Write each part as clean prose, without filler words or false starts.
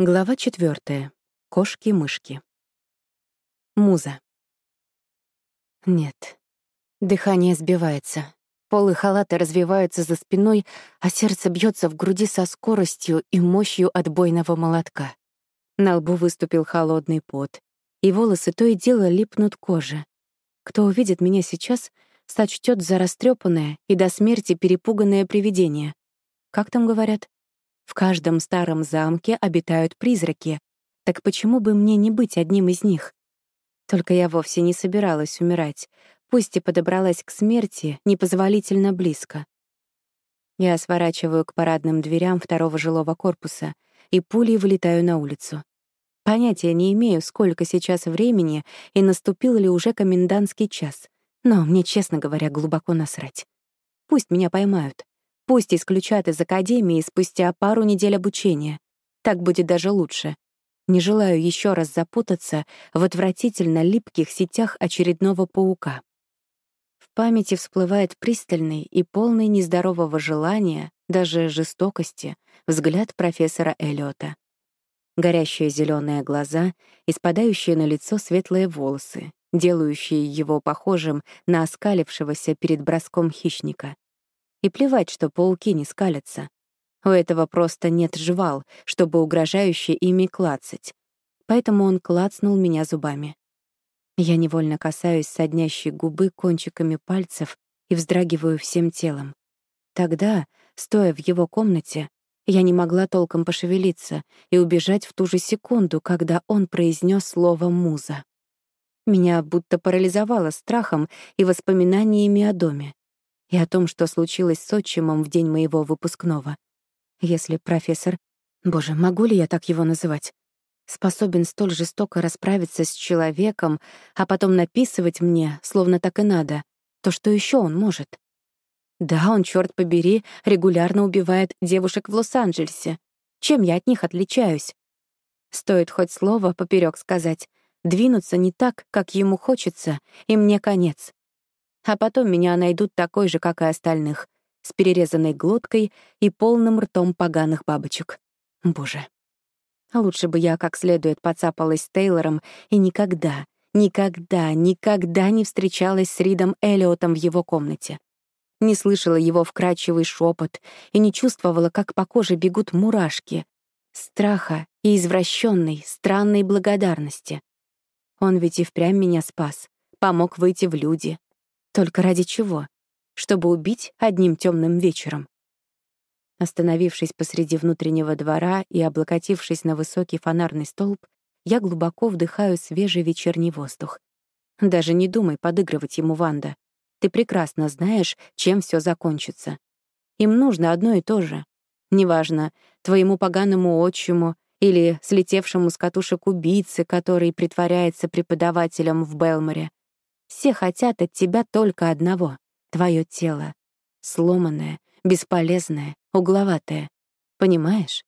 Глава 4. Кошки-мышки. Муза. Нет. Дыхание сбивается. Полы халата развиваются за спиной, а сердце бьется в груди со скоростью и мощью отбойного молотка. На лбу выступил холодный пот, и волосы то и дело липнут к коже. Кто увидит меня сейчас, сочтёт за растрёпанное и до смерти перепуганное привидение. Как там говорят? В каждом старом замке обитают призраки. Так почему бы мне не быть одним из них? Только я вовсе не собиралась умирать, пусть и подобралась к смерти непозволительно близко. Я сворачиваю к парадным дверям второго жилого корпуса и пулей вылетаю на улицу. Понятия не имею, сколько сейчас времени и наступил ли уже комендантский час, но мне, честно говоря, глубоко насрать. Пусть меня поймают. Пусть исключат из академии спустя пару недель обучения. Так будет даже лучше. Не желаю еще раз запутаться в отвратительно липких сетях очередного паука. В памяти всплывает пристальный и полный нездорового желания, даже жестокости, взгляд профессора Эллиота. Горящие зеленые глаза и спадающие на лицо светлые волосы, делающие его похожим на оскалившегося перед броском хищника. И плевать, что пауки не скалятся. У этого просто нет жвал, чтобы угрожающе ими клацать. Поэтому он клацнул меня зубами. Я невольно касаюсь соднящей губы кончиками пальцев и вздрагиваю всем телом. Тогда, стоя в его комнате, я не могла толком пошевелиться и убежать в ту же секунду, когда он произнес слово «муза». Меня будто парализовало страхом и воспоминаниями о доме. И о том, что случилось с отчимом в день моего выпускного. Если профессор, боже, могу ли я так его называть, способен столь жестоко расправиться с человеком, а потом написывать мне, словно так и надо, то что еще он может? Да, он, черт побери, регулярно убивает девушек в Лос-Анджелесе. Чем я от них отличаюсь? Стоит хоть слово поперек сказать, двинуться не так, как ему хочется, и мне конец. А потом меня найдут такой же, как и остальных, с перерезанной глоткой и полным ртом поганых бабочек. Боже. Лучше бы я как следует поцапалась с Тейлором и никогда, никогда, никогда не встречалась с Ридом Эллиотом в его комнате. Не слышала его вкрадчивый шепот и не чувствовала, как по коже бегут мурашки, страха и извращенной, странной благодарности. Он ведь и впрямь меня спас, помог выйти в люди. Только ради чего? Чтобы убить одним темным вечером. Остановившись посреди внутреннего двора и облокотившись на высокий фонарный столб, я глубоко вдыхаю свежий вечерний воздух. Даже не думай подыгрывать ему, Ванда. Ты прекрасно знаешь, чем все закончится. Им нужно одно и то же. Неважно, твоему поганому отчиму или слетевшему с катушек убийце, который притворяется преподавателем в Белморе. Все хотят от тебя только одного — твое тело. Сломанное, бесполезное, угловатое. Понимаешь?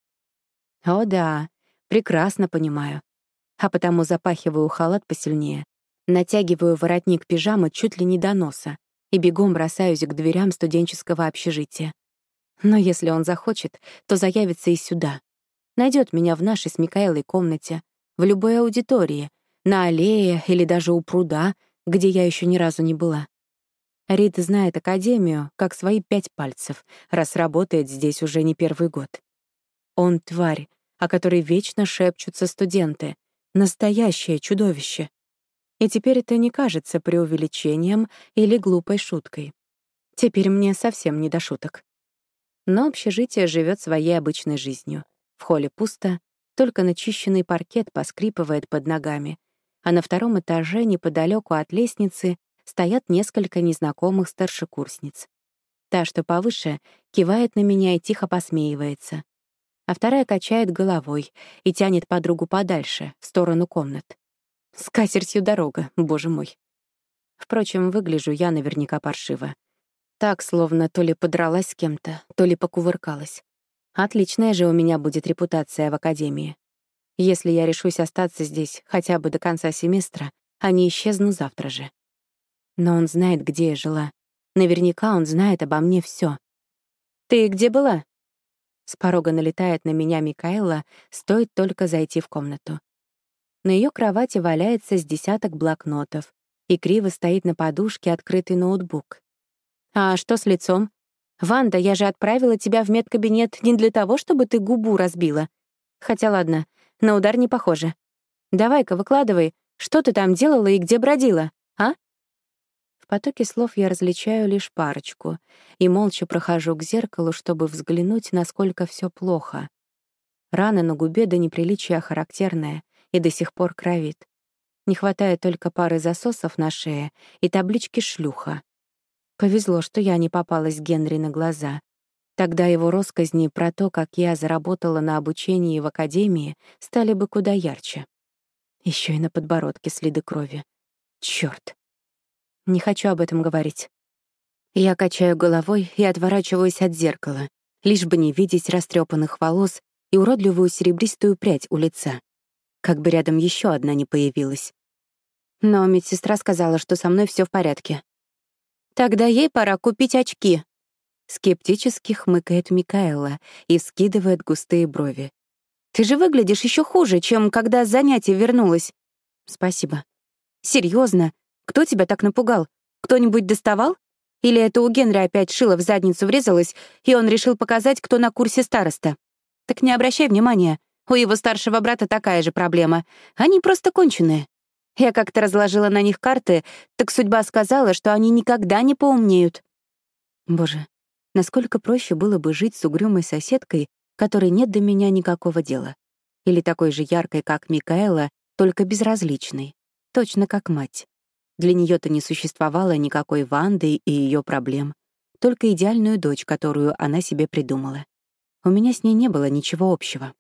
О да, прекрасно понимаю. А потому запахиваю халат посильнее, натягиваю воротник пижамы чуть ли не до носа и бегом бросаюсь к дверям студенческого общежития. Но если он захочет, то заявится и сюда. Найдет меня в нашей с Микаэлой комнате, в любой аудитории, на аллее или даже у пруда, где я еще ни разу не была. Рид знает академию как свои 5 пальцев, раз работает здесь уже не первый год. Он тварь, о которой вечно шепчутся студенты, настоящее чудовище. И теперь это не кажется преувеличением или глупой шуткой. Теперь мне совсем не до шуток. Но общежитие живет своей обычной жизнью. В холле пусто, только начищенный паркет поскрипывает под ногами, а на втором этаже, неподалеку от лестницы, стоят несколько незнакомых старшекурсниц. Та, что повыше, кивает на меня и тихо посмеивается, а вторая качает головой и тянет подругу подальше, в сторону комнат. С катертью дорога, боже мой. Впрочем, выгляжу я наверняка паршиво. Так, словно то ли подралась с кем-то, то ли покувыркалась. Отличная же у меня будет репутация в академии. Если я решусь остаться здесь хотя бы до конца семестра, а не исчезну завтра же. Но он знает, где я жила. Наверняка он знает обо мне всё. «Ты где была?» С порога налетает на меня Микаэла, стоит только зайти в комнату. На ее кровати валяется с десяток блокнотов, и криво стоит на подушке открытый ноутбук. «А что с лицом? Ванда, я же отправила тебя в медкабинет не для того, чтобы ты губу разбила. Хотя ладно, на удар не похоже. Давай-ка, выкладывай, что ты там делала и где бродила, а?» В потоке слов я различаю лишь парочку и молча прохожу к зеркалу, чтобы взглянуть, насколько все плохо. Рана на губе до неприличия характерная и до сих пор кровит. Не хватает только пары засосов на шее и таблички «шлюха». Повезло, что я не попалась Генри на глаза. Тогда его россказни про то, как я заработала на обучении в академии, стали бы куда ярче. Еще и на подбородке следы крови. Чёрт. Не хочу об этом говорить. Я качаю головой и отворачиваюсь от зеркала, лишь бы не видеть растрепанных волос и уродливую серебристую прядь у лица. Как бы рядом еще одна не появилась. Но медсестра сказала, что со мной все в порядке. «Тогда ей пора купить очки», — скептически хмыкает Микаэла и вскидывает густые брови. «Ты же выглядишь еще хуже, чем когда с занятия вернулась». «Спасибо». Серьезно? Кто тебя так напугал? Кто-нибудь доставал? Или это у Генри опять шило в задницу врезалось, и он решил показать, кто на курсе староста? Так не обращай внимания. У его старшего брата такая же проблема. Они просто конченые. Я как-то разложила на них карты, так судьба сказала, что они никогда не поумнеют. Боже, насколько проще было бы жить с угрюмой соседкой, которой нет до меня никакого дела. Или такой же яркой, как Микаэла, только безразличной. Точно как мать. Для нее-то не существовало никакой Ванды и ее проблем. Только идеальную дочь, которую она себе придумала. У меня с ней не было ничего общего.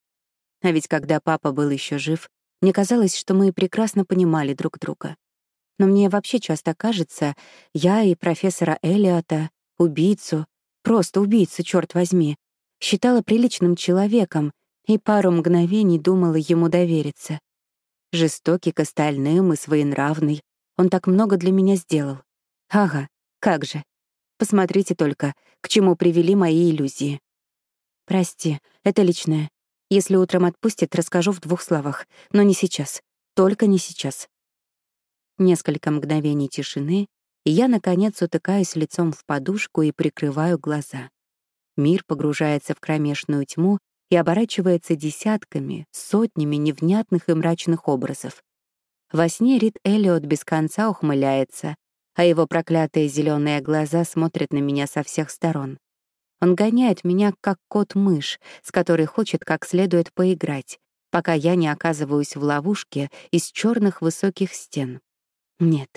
А ведь когда папа был еще жив, мне казалось, что мы прекрасно понимали друг друга. Но мне вообще часто кажется, я и профессора Эллиота, убийцу, просто убийцу, черт возьми, считала приличным человеком и пару мгновений думала ему довериться. Жестокий к остальным и своенравный, он так много для меня сделал. Ага, как же. Посмотрите только, к чему привели мои иллюзии. Прости, это личное. Если утром отпустит, расскажу в 2 словах, но не сейчас. Только не сейчас. Несколько мгновений тишины, и я, наконец, утыкаюсь лицом в подушку и прикрываю глаза. Мир погружается в кромешную тьму и оборачивается десятками, сотнями невнятных и мрачных образов. Во сне Рид Эллиот без конца ухмыляется, а его проклятые зеленые глаза смотрят на меня со всех сторон. Он гоняет меня, как кот-мышь, с которой хочет как следует поиграть, пока я не оказываюсь в ловушке из черных высоких стен. Нет.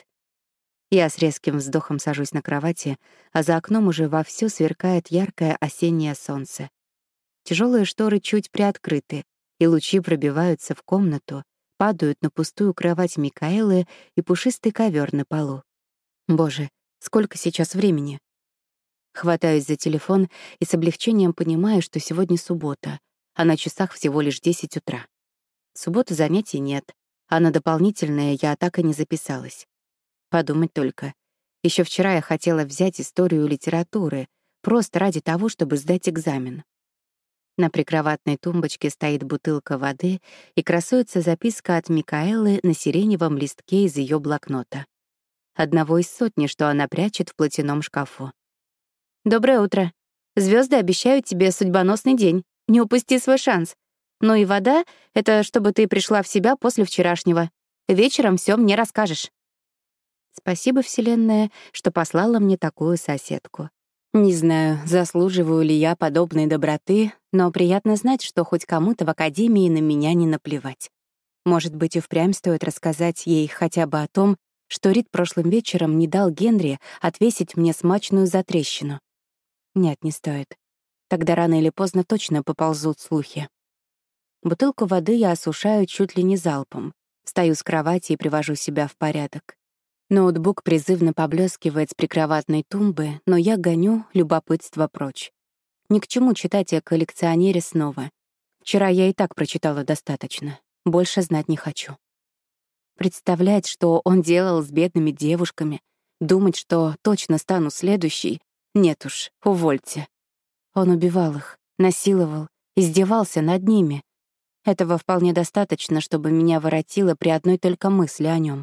Я с резким вздохом сажусь на кровати, а за окном уже вовсю сверкает яркое осеннее солнце. Тяжелые шторы чуть приоткрыты, и лучи пробиваются в комнату, падают на пустую кровать Микаэлы и пушистый ковер на полу. Боже, сколько сейчас времени? Хватаюсь за телефон и с облегчением понимаю, что сегодня суббота, а на часах всего лишь 10 утра. В субботу занятий нет, а на дополнительное я так и не записалась. Подумать только. Еще вчера я хотела взять историю литературы, просто ради того, чтобы сдать экзамен. На прикроватной тумбочке стоит бутылка воды и красуется записка от Микаэлы на сиреневом листке из ее блокнота. Одного из сотни, что она прячет в платяном шкафу. «Доброе утро. Звезды обещают тебе судьбоносный день. Не упусти свой шанс. Ну и вода — это чтобы ты пришла в себя после вчерашнего. Вечером все мне расскажешь». Спасибо, Вселенная, что послала мне такую соседку. Не знаю, заслуживаю ли я подобной доброты, но приятно знать, что хоть кому-то в академии на меня не наплевать. Может быть, и впрямь стоит рассказать ей хотя бы о том, что Рид прошлым вечером не дал Генри отвесить мне смачную затрещину. Нет, не стоит. Тогда рано или поздно точно поползут слухи. Бутылку воды я осушаю чуть ли не залпом. Встаю с кровати и привожу себя в порядок. Ноутбук призывно поблескивает с прикроватной тумбы, но я гоню любопытство прочь. Ни к чему читать о коллекционере снова. Вчера я и так прочитала достаточно. Больше знать не хочу. Представлять, что он делал с бедными девушками, думать, что точно стану следующей — нет уж, увольте. Он убивал их, Насиловал, издевался над ними. Этого вполне достаточно, чтобы меня воротило при одной только мысли о нем.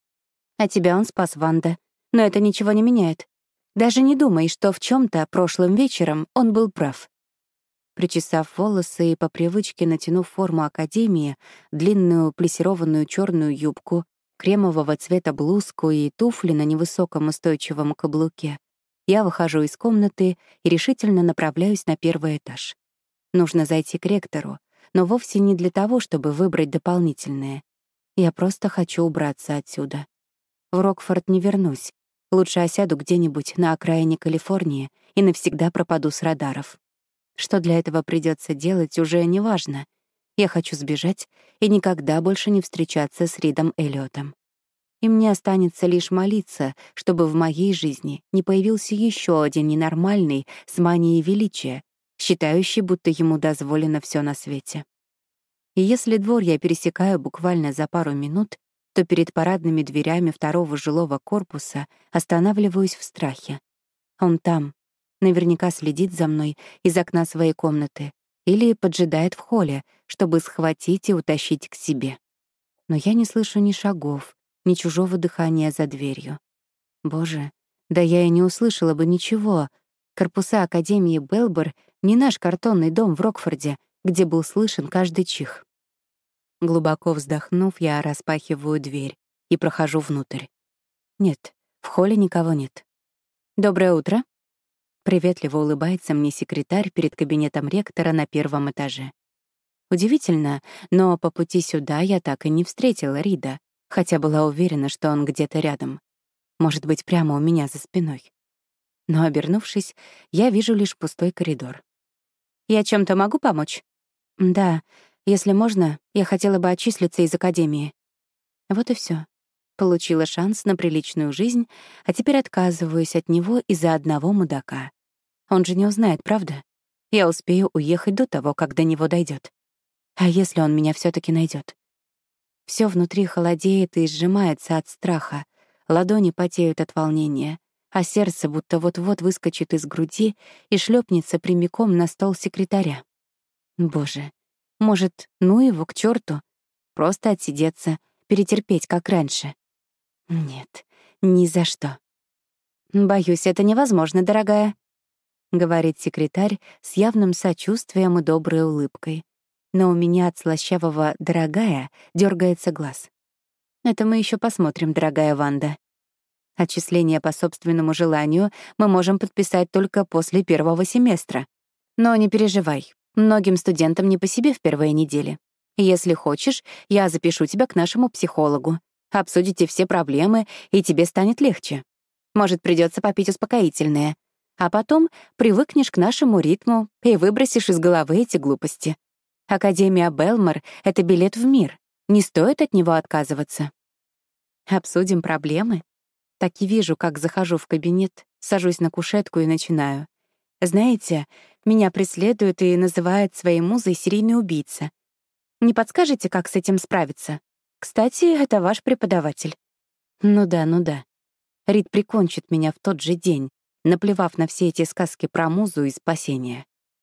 А тебя он спас, Ванда. Но это ничего не меняет. Даже не думай, что в чем то прошлым вечером он был прав. Причесав волосы и по привычке натянув форму академии, длинную плессированную черную юбку, кремового цвета блузку и туфли на невысоком устойчивом каблуке, я выхожу из комнаты и решительно направляюсь на первый этаж. Нужно зайти к ректору, но вовсе не для того, чтобы выбрать дополнительное. Я просто хочу убраться отсюда. В Рокфорд не вернусь. Лучше осяду где-нибудь на окраине Калифорнии и навсегда пропаду с радаров. Что для этого придется делать, уже не важно. Я хочу сбежать и никогда больше не встречаться с Ридом Эллиотом. И мне останется лишь молиться, чтобы в моей жизни не появился еще один ненормальный с манией величия, считающий, будто ему дозволено все на свете. И если двор я пересекаю буквально за пару минут, то перед парадными дверями второго жилого корпуса останавливаюсь в страхе. Он там, наверняка следит за мной из окна своей комнаты или поджидает в холле, чтобы схватить и утащить к себе. Но я не слышу ни шагов, ни чужого дыхания за дверью. Боже, да я и не услышала бы ничего. Корпуса Академии Белбор — не наш картонный дом в Рокфорде, где был слышен каждый чих. Глубоко вздохнув, я распахиваю дверь и прохожу внутрь. Нет, в холле никого нет. «Доброе утро!» Приветливо улыбается мне секретарь перед кабинетом ректора на первом этаже. Удивительно, но по пути сюда я так и не встретила Рида, хотя была уверена, что он где-то рядом. Может быть, прямо у меня за спиной. Но, обернувшись, я вижу лишь пустой коридор. «Я чем-то могу помочь?» «Да, если можно, я хотела бы отчислиться из академии». Вот и все. Получила шанс на приличную жизнь, а теперь отказываюсь от него из-за одного мудака. Он же не узнает, правда? Я успею уехать до того, как до него дойдет. А если он меня все таки найдет? Все внутри холодеет и сжимается от страха, ладони потеют от волнения, а сердце будто вот-вот выскочит из груди и шлепнется прямиком на стол секретаря. Боже, может, ну его к черту? Просто отсидеться, перетерпеть, как раньше. Нет, ни за что. «Боюсь, это невозможно, дорогая», — говорит секретарь с явным сочувствием и доброй улыбкой. Но у меня от слащавого «дорогая» дергается глаз. Это мы еще посмотрим, дорогая Ванда. Отчисление по собственному желанию мы можем подписать только после первого семестра. Но не переживай, многим студентам не по себе в первые недели. Если хочешь, я запишу тебя к нашему психологу. Обсудите все проблемы, и тебе станет легче. Может, придется попить успокоительное. А потом привыкнешь к нашему ритму и выбросишь из головы эти глупости. Академия Белмор — это билет в мир. Не стоит от него отказываться. Обсудим проблемы. Так и вижу, как захожу в кабинет, сажусь на кушетку и начинаю. Знаете, меня преследуют и называют своей музой серийный убийца. Не подскажете, как с этим справиться? Кстати, это ваш преподаватель. Ну да, ну да. Рид прикончит меня в тот же день, наплевав на все эти сказки про музу и спасение.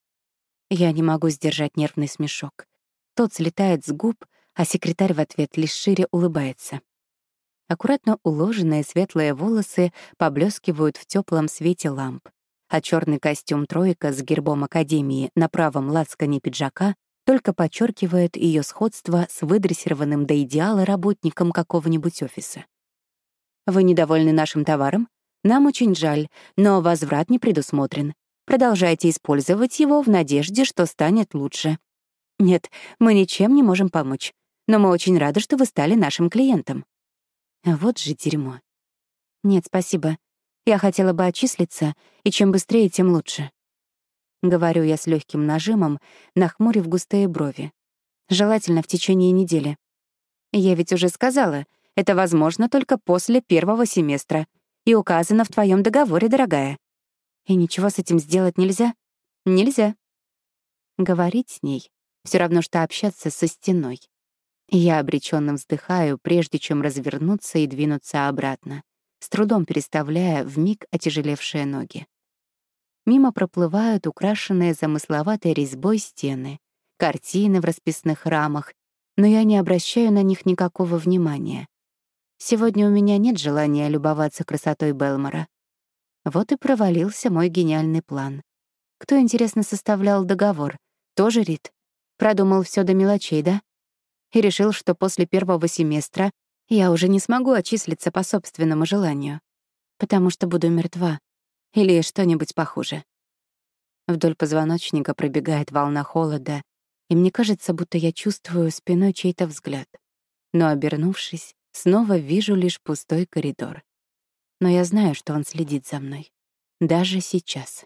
Я не могу сдержать нервный смешок. Тот слетает с губ, а секретарь в ответ лишь шире улыбается. Аккуратно уложенные светлые волосы поблескивают в теплом свете ламп, а черный костюм «тройка» с гербом Академии на правом лацкане пиджака только подчеркивает ее сходство с выдрессированным до идеала работником какого-нибудь офиса. «Вы недовольны нашим товаром? Нам очень жаль, но возврат не предусмотрен. Продолжайте использовать его в надежде, что станет лучше. Нет, мы ничем не можем помочь, но мы очень рады, что вы стали нашим клиентом». Вот же дерьмо. Нет, спасибо. Я хотела бы отчислиться, и чем быстрее, тем лучше. Говорю я с легким нажимом, нахмурив густые брови. Желательно в течение недели. Я ведь уже сказала, это возможно только после первого семестра и указано в твоем договоре, дорогая. И ничего с этим сделать нельзя? Нельзя. Говорить с ней все равно, что общаться со стеной. Я обреченно вздыхаю, прежде чем развернуться и двинуться обратно, с трудом переставляя вмиг отяжелевшие ноги. Мимо проплывают украшенные замысловатой резьбой стены, картины в расписных рамах, но я не обращаю на них никакого внимания. Сегодня у меня нет желания любоваться красотой Белмора. Вот и провалился мой гениальный план. Кто, интересно, составлял договор? Тоже Рид? Продумал все до мелочей, да? И решил, что после первого семестра я уже не смогу отчислиться по собственному желанию, потому что буду мертва или что-нибудь похуже. Вдоль позвоночника пробегает волна холода, и мне кажется, будто я чувствую спиной чей-то взгляд. Но, обернувшись, снова вижу лишь пустой коридор. Но я знаю, что он следит за мной. Даже сейчас.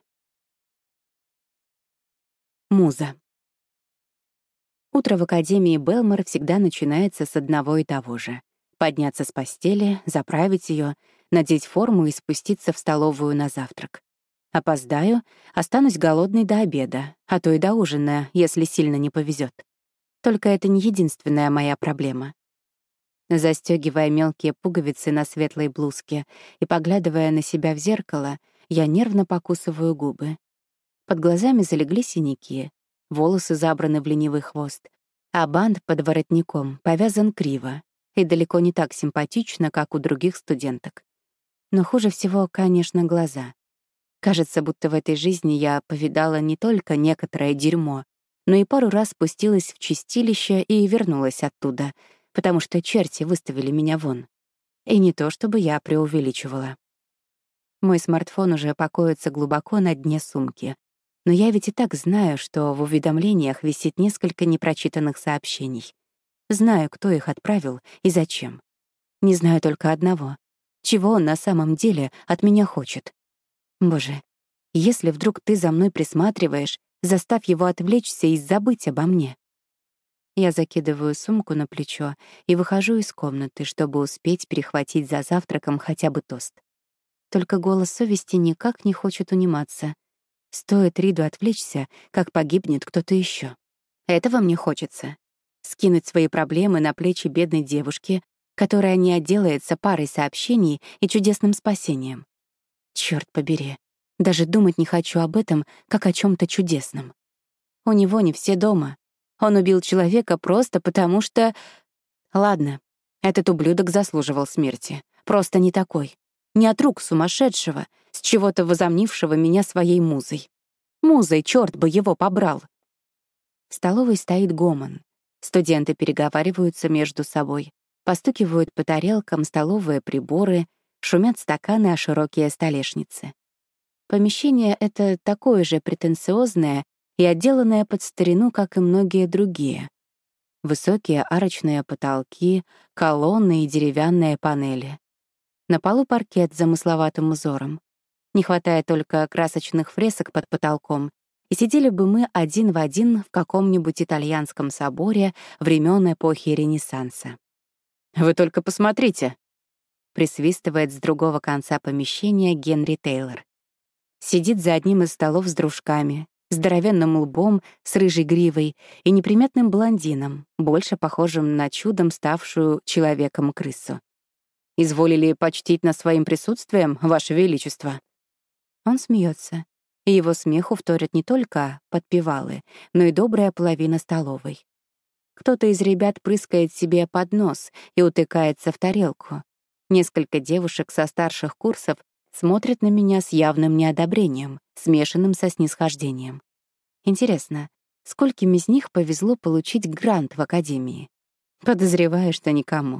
Муза. Утро в Академии Белмор всегда начинается с одного и того же. Подняться с постели, заправить ее, надеть форму и спуститься в столовую на завтрак. Опоздаю, останусь голодной до обеда, а то и до ужина, если сильно не повезет. Только это не единственная моя проблема. Застегивая мелкие пуговицы на светлой блузке и поглядывая на себя в зеркало, я нервно покусываю губы. Под глазами залегли синяки, волосы забраны в ленивый хвост, а бант под воротником повязан криво и далеко не так симпатично, как у других студенток. Но хуже всего, конечно, глаза. Кажется, будто в этой жизни я повидала не только некоторое дерьмо, но и пару раз спустилась в чистилище и вернулась оттуда, потому что черти выставили меня вон. И не то чтобы я преувеличивала. Мой смартфон уже покоится глубоко на дне сумки, но я ведь и так знаю, что в уведомлениях висит несколько непрочитанных сообщений. Знаю, кто их отправил и зачем. Не знаю только одного. Чего он на самом деле от меня хочет? Боже, если вдруг ты за мной присматриваешь, заставь его отвлечься и забыть обо мне. Я закидываю сумку на плечо и выхожу из комнаты, чтобы успеть перехватить за завтраком хотя бы тост. Только голос совести никак не хочет униматься. Стоит Риду отвлечься, как погибнет кто-то еще. Этого мне хочется. Скинуть свои проблемы на плечи бедной девушки, которая не отделается парой сообщений и чудесным спасением. Чёрт побери, даже думать не хочу об этом, как о чём-то чудесном. У него не все дома. Он убил человека просто потому что... Ладно, этот ублюдок заслуживал смерти. Просто не такой. Не от рук сумасшедшего, с чего-то возомнившего меня своей музой. Музой, чёрт бы его побрал. В столовой стоит гомон. Студенты переговариваются между собой, постукивают по тарелкам столовые приборы, шумят стаканы о широкие столешницы. Помещение это такое же претенциозное и отделанное под старину, как и многие другие. Высокие арочные потолки, колонны и деревянные панели. На полу паркет с замысловатым узором. Не хватает только красочных фресок под потолком, и сидели бы мы один в один в каком-нибудь итальянском соборе времен эпохи Ренессанса. «Вы только посмотрите!» — присвистывает с другого конца помещения Генри Тейлор. Сидит за одним из столов с дружками, здоровенным лбом, с рыжей гривой и неприметным блондином, больше похожим на чудом ставшую человеком крысу. «Изволили почтить нас своим присутствием, Ваше Величество?» Он смеется, и его смеху вторят не только подпевалы, но и добрая половина столовой. Кто-то из ребят прыскает себе под нос и утыкается в тарелку. Несколько девушек со старших курсов смотрят на меня с явным неодобрением, смешанным со снисхождением. Интересно, скольким из них повезло получить грант в академии? Подозреваю, что никому.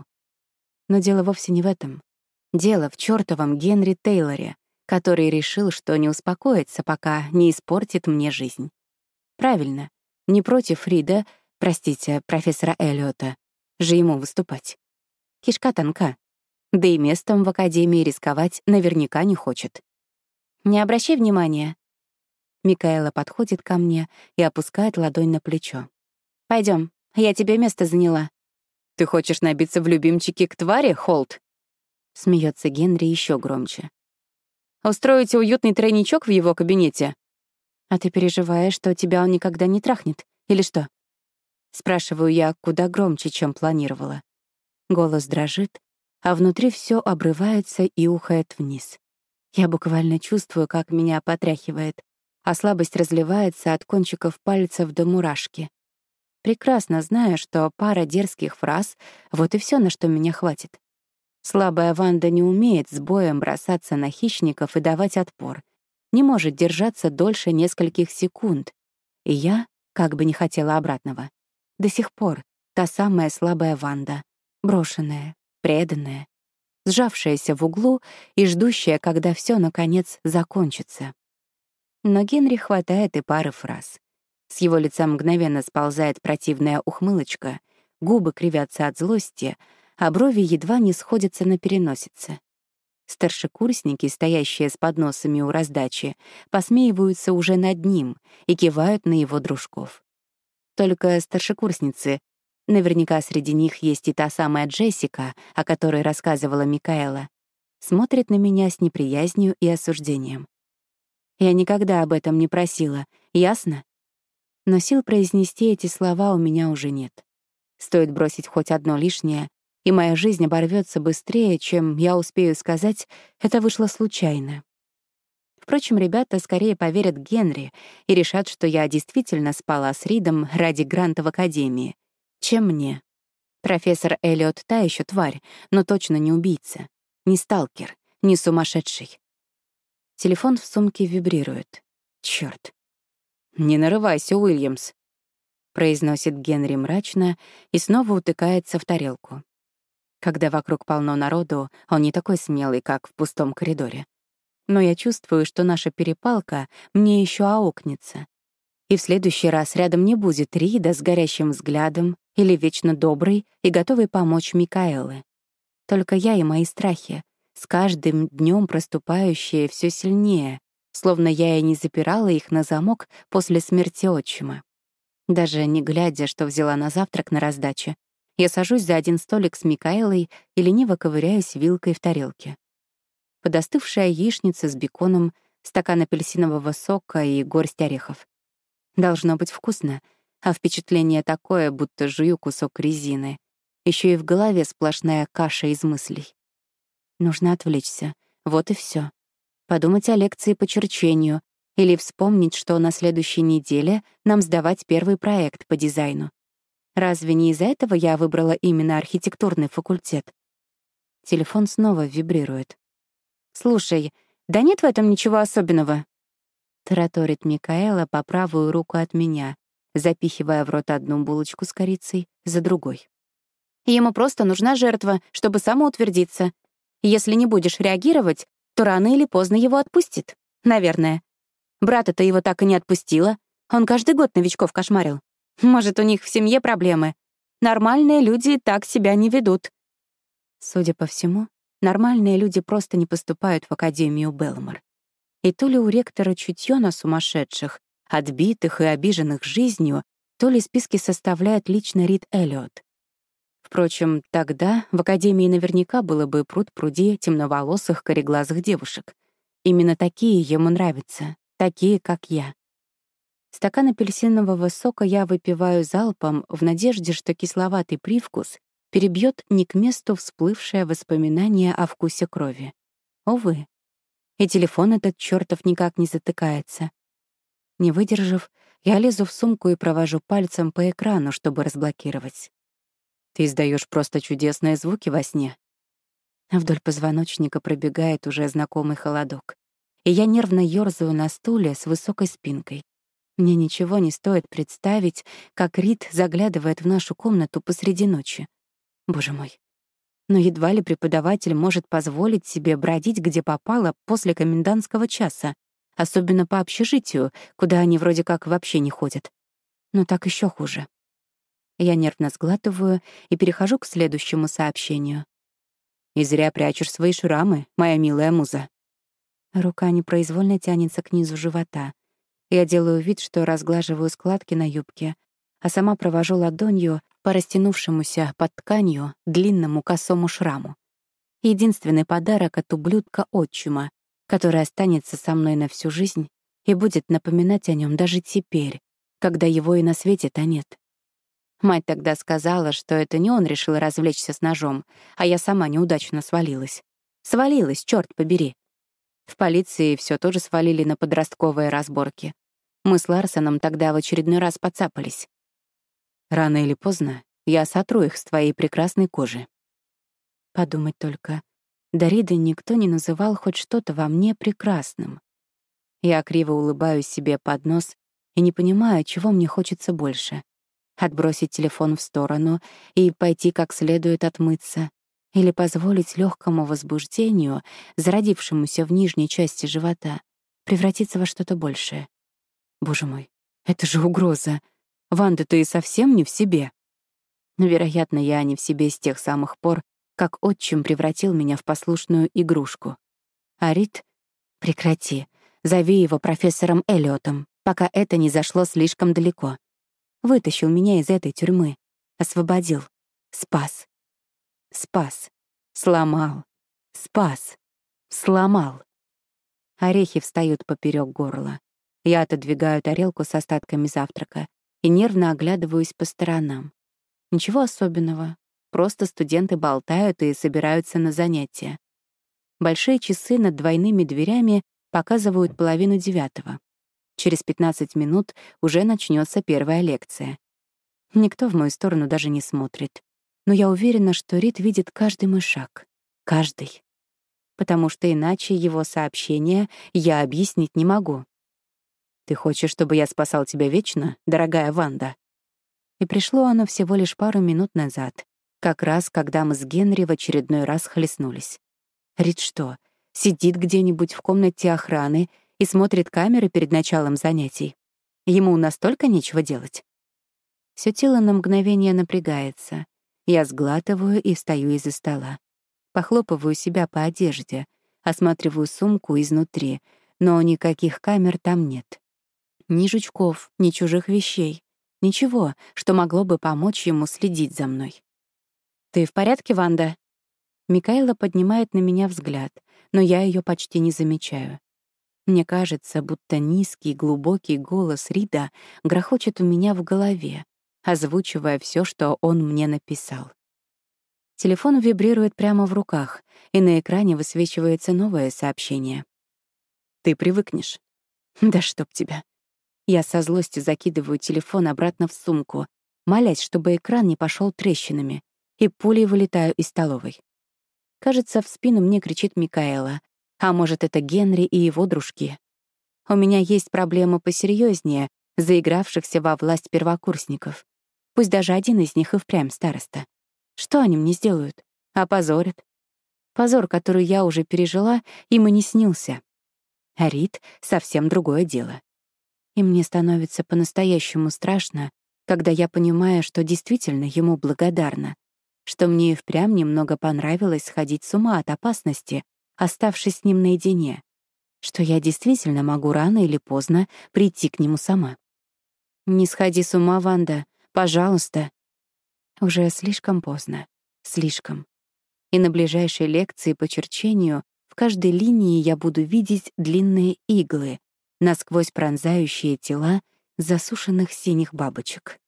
Но дело вовсе не в этом. Дело в чёртовом Генри Тейлоре, который решил, что не успокоится, пока не испортит мне жизнь. Правильно, не против Рида, простите, профессора Эллиота, же ему выступать. Кишка тонка. Да и местом в академии рисковать наверняка не хочет. «Не обращай внимания». Микаэла подходит ко мне и опускает ладонь на плечо. «Пойдём, я тебе место заняла». «Ты хочешь набиться в любимчики к твари, Холт?» Смеется Генри еще громче. «Устроите уютный тройничок в его кабинете?» «А ты переживаешь, что тебя он никогда не трахнет, или что?» Спрашиваю я куда громче, чем планировала. Голос дрожит, а внутри все обрывается и ухает вниз. Я буквально чувствую, как меня потряхивает. а слабость разливается от кончиков пальцев до мурашки. Прекрасно знаю, что пара дерзких фраз — вот и все, на что меня хватит. Слабая Ванда не умеет с боем бросаться на хищников и давать отпор, не может держаться дольше нескольких секунд. И я, как бы не хотела обратного, до сих пор та самая слабая Ванда, брошенная, преданная, сжавшаяся в углу и ждущая, когда все наконец закончится. Но Генри хватает и пары фраз. С его лица мгновенно сползает противная ухмылочка, губы кривятся от злости, а брови едва не сходятся на переносице. Старшекурсники, стоящие с подносами у раздачи, посмеиваются уже над ним и кивают на его дружков. Только старшекурсницы, наверняка среди них есть и та самая Джессика, о которой рассказывала Микаэла, смотрят на меня с неприязнью и осуждением. Я никогда об этом не просила, ясно? Но сил произнести эти слова у меня уже нет. Стоит бросить хоть одно лишнее, и моя жизнь оборвётся быстрее, чем я успею сказать, это вышло случайно. Впрочем, ребята скорее поверят Генри и решат, что я действительно спала с Ридом ради гранта в академии, чем мне. Профессор Эллиот та ещё тварь, но точно не убийца, не сталкер, не сумасшедший. Телефон в сумке вибрирует. Чёрт. «Не нарывайся, Уильямс», — произносит Генри мрачно и снова утыкается в тарелку. Когда вокруг полно народу, он не такой смелый, как в пустом коридоре. Но я чувствую, что наша перепалка мне ещё аукнется. И в следующий раз рядом не будет Рида с горящим взглядом или вечно добрый и готовый помочь Микаэлы. Только я и мои страхи, с каждым днем проступающие все сильнее, словно я и не запирала их на замок после смерти отчима. Даже не глядя, что взяла на завтрак на раздаче, я сажусь за один столик с Микаэлой и лениво ковыряюсь вилкой в тарелке. Подостывшая яичница с беконом, стакан апельсинового сока и горсть орехов. Должно быть вкусно, а впечатление такое, будто жую кусок резины. Еще и в голове сплошная каша из мыслей. Нужно отвлечься. Вот и все. Подумать о лекции по черчению или вспомнить, что на следующей неделе нам сдавать первый проект по дизайну. Разве не из-за этого я выбрала именно архитектурный факультет? Телефон снова вибрирует. «Слушай, да нет в этом ничего особенного», — тараторит Микаэла по правую руку от меня, запихивая в рот одну булочку с корицей за другой. «Ему просто нужна жертва, чтобы самоутвердиться. Если не будешь реагировать, то рано или поздно его отпустит. Наверное. Брата-то его так и не отпустила. Он каждый год новичков кошмарил. Может, у них в семье проблемы. Нормальные люди так себя не ведут». Судя по всему, нормальные люди просто не поступают в Академию Белмор. И то ли у ректора чутье на сумасшедших, отбитых и обиженных жизнью, то ли списки составляет лично Рид Эллиот. Впрочем, тогда в Академии наверняка было бы пруд-пруди темноволосых, кореглазых девушек. Именно такие ему нравятся, такие, как я. Стакан апельсинового сока я выпиваю залпом в надежде, что кисловатый привкус перебьет не к месту всплывшее воспоминание о вкусе крови. Увы. И телефон этот чёртов никак не затыкается. Не выдержав, я лезу в сумку и провожу пальцем по экрану, чтобы разблокировать. «Ты издаёшь просто чудесные звуки во сне». Вдоль позвоночника пробегает уже знакомый холодок, и я нервно ёрзаю на стуле с высокой спинкой. Мне ничего не стоит представить, как Рид заглядывает в нашу комнату посреди ночи. Боже мой. Но едва ли преподаватель может позволить себе бродить где попало после комендантского часа, особенно по общежитию, куда они вроде как вообще не ходят. Но так ещё хуже. Я нервно сглатываю и перехожу к следующему сообщению. «И зря прячешь свои шрамы, моя милая муза». Рука непроизвольно тянется к низу живота. Я делаю вид, что разглаживаю складки на юбке, а сама провожу ладонью по растянувшемуся под тканью длинному косому шраму. Единственный подарок от ублюдка-отчима, который останется со мной на всю жизнь и будет напоминать о нём даже теперь, когда его и на свете-то нет. Мать тогда сказала, что это не он решил развлечься с ножом, а я сама неудачно свалилась. Свалилась, чёрт побери. В полиции все тоже свалили на подростковые разборки. Мы с Ларсоном тогда в очередной раз поцапались. Рано или поздно я сотру их с твоей прекрасной кожи. Подумать только. До Риды никто не называл хоть что-то во мне прекрасным. Я криво улыбаюсь себе под нос и не понимаю, чего мне хочется больше. Отбросить телефон в сторону и пойти как следует отмыться, или позволить легкому возбуждению, зародившемуся в нижней части живота, превратиться во что-то большее. Боже мой, это же угроза. Ванда, ты и совсем не в себе. Вероятно, я не в себе с тех самых пор, как отчим превратил меня в послушную игрушку. А Рид? Прекрати. Зови его профессором Эллиотом, пока это не зашло слишком далеко. Вытащил меня из этой тюрьмы. Освободил. Спас. Спас. Сломал. Спас. Сломал. Орехи встают поперек горла. Я отодвигаю тарелку с остатками завтрака и нервно оглядываюсь по сторонам. Ничего особенного. Просто студенты болтают и собираются на занятия. Большие часы над двойными дверями показывают 8:30. Через 15 минут уже начнется первая лекция. Никто в мою сторону даже не смотрит. Но я уверена, что Рид видит каждый мой шаг. Каждый. Потому что иначе его сообщение я объяснить не могу. «Ты хочешь, чтобы я спасал тебя вечно, дорогая Ванда?» И пришло оно всего лишь пару минут назад, как раз когда мы с Генри в очередной раз хлестнулись. Рид что, сидит где-нибудь в комнате охраны и смотрит камеры перед началом занятий? Ему настолько нечего делать? Всё тело на мгновение напрягается. Я сглатываю и встаю из-за стола. Похлопываю себя по одежде, осматриваю сумку изнутри, но никаких камер там нет. Ни жучков, ни чужих вещей. Ничего, что могло бы помочь ему следить за мной. «Ты в порядке, Ванда?» Микаэла поднимает на меня взгляд, но я ее почти не замечаю. Мне кажется, будто низкий, глубокий голос Рида грохочет у меня в голове, озвучивая все, что он мне написал. Телефон вибрирует прямо в руках, и на экране высвечивается новое сообщение. «Ты привыкнешь». «Да чтоб тебя». Я со злостью закидываю телефон обратно в сумку, молясь, чтобы экран не пошел трещинами, и пулей вылетаю из столовой. Кажется, в спину мне кричит Микаэла, а может, это Генри и его дружки. У меня есть проблемы посерьезнее, заигравшихся во власть первокурсников. Пусть даже один из них и впрямь староста. Что они мне сделают? Опозорят. Позор, который я уже пережила, им и не снился. А Рид — совсем другое дело. И мне становится по-настоящему страшно, когда я понимаю, что действительно ему благодарна, что мне и впрямь немного понравилось сходить с ума от опасности, оставшись с ним наедине, что я действительно могу рано или поздно прийти к нему сама. «Не сходи с ума, Ванда, пожалуйста». Уже слишком поздно. Слишком. И на ближайшей лекции по черчению в каждой линии я буду видеть длинные иглы, насквозь пронзающие тела засушенных синих бабочек.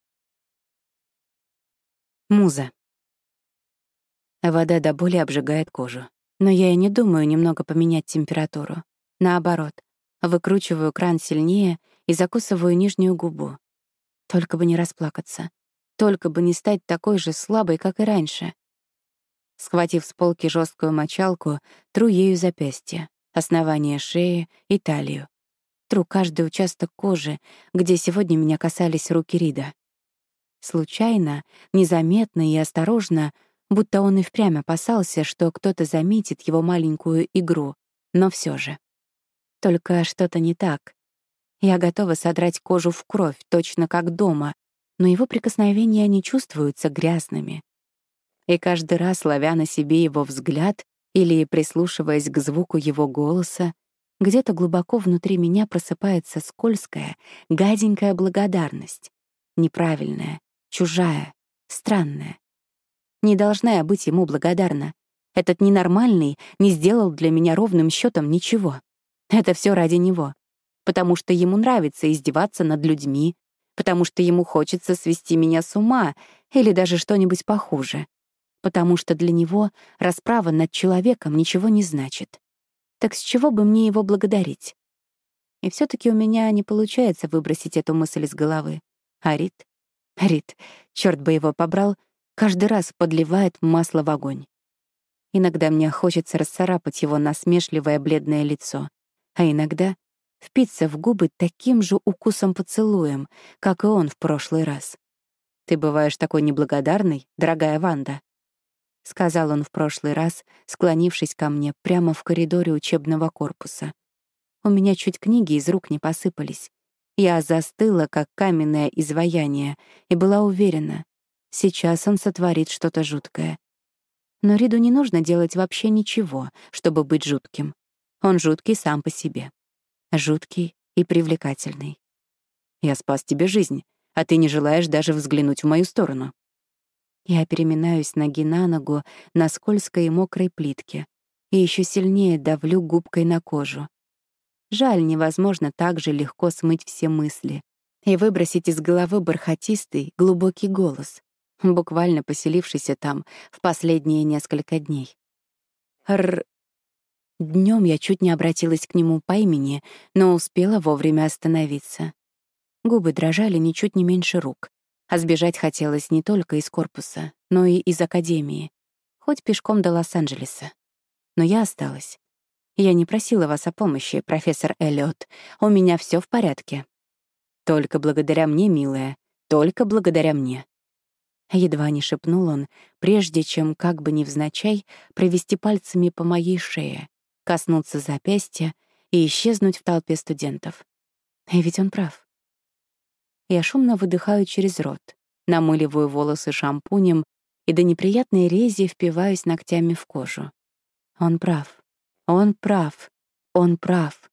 Муза. Вода до боли обжигает кожу. Но я и не думаю немного поменять температуру. Наоборот, выкручиваю кран сильнее и закусываю нижнюю губу. Только бы не расплакаться. Только бы не стать такой же слабой, как и раньше. Схватив с полки жесткую мочалку, тру ею запястье, основание шеи и талию. Тру каждый участок кожи, где сегодня меня касались руки Рида. Случайно, незаметно и осторожно, будто он и впрямь опасался, что кто-то заметит его маленькую игру, но все же. Только что-то не так. Я готова содрать кожу в кровь, точно как дома, но его прикосновения не чувствуются грязными. И каждый раз, ловя на себе его взгляд или прислушиваясь к звуку его голоса, где-то глубоко внутри меня просыпается скользкая, гаденькая благодарность. Неправильная, чужая, странная. Не должна я быть ему благодарна. Этот ненормальный не сделал для меня ровным счетом ничего. Это все ради него. Потому что ему нравится издеваться над людьми, потому что ему хочется свести меня с ума или даже что-нибудь похуже. Потому что для него расправа над человеком ничего не значит. Так с чего бы мне его благодарить? И все таки у меня не получается выбросить эту мысль из головы. А Рит, чёрт бы его побрал, каждый раз подливает масло в огонь. Иногда мне хочется расцарапать его насмешливое бледное лицо, а иногда впиться в губы таким же укусом-поцелуем, как и он в прошлый раз. «Ты бываешь такой неблагодарной, дорогая Ванда», — сказал он в прошлый раз, склонившись ко мне прямо в коридоре учебного корпуса. У меня чуть книги из рук не посыпались. Я застыла, как каменное изваяние, и была уверена, сейчас он сотворит что-то жуткое. Но Риду не нужно делать вообще ничего, чтобы быть жутким. Он жуткий сам по себе. Жуткий и привлекательный. «Я спас тебе жизнь, а ты не желаешь даже взглянуть в мою сторону». Я переминаюсь ноги на ногу на скользкой и мокрой плитке и еще сильнее давлю губкой на кожу. Жаль, невозможно так же легко смыть все мысли и выбросить из головы бархатистый, глубокий голос, буквально поселившийся там в последние несколько дней. Днем я чуть не обратилась к нему по имени, но успела вовремя остановиться. Губы дрожали ничуть не меньше рук, а сбежать хотелось не только из корпуса, но и из академии, хоть пешком до Лос-Анджелеса. Но я осталась. Я не просила вас о помощи, профессор Эллиот. У меня все в порядке. Только благодаря мне, милая, только благодаря мне. Едва не шепнул он, прежде чем, как бы невзначай, провести пальцами по моей шее, коснуться запястья и исчезнуть в толпе студентов. И ведь он прав. Я шумно выдыхаю через рот, намыливаю волосы шампунем и до неприятной рези впиваюсь ногтями в кожу. Он прав. Он прав. Он прав.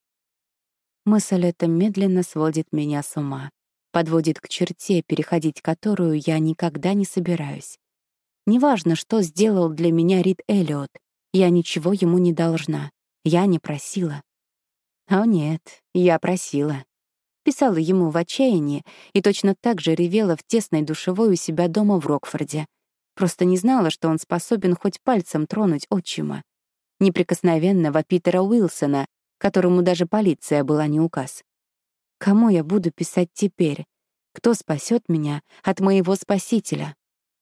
Мысль эта медленно сводит меня с ума, подводит к черте, переходить которую я никогда не собираюсь. Неважно, что сделал для меня Рид Эллиот, я ничего ему не должна. Я не просила. О нет, я просила. Писала ему в отчаянии и точно так же ревела в тесной душевой у себя дома в Рокфорде. Просто не знала, что он способен хоть пальцем тронуть отчима. Неприкосновенного Питера Уилсона, которому даже полиция была не указ. Кому я буду писать теперь? Кто спасет меня от моего спасителя?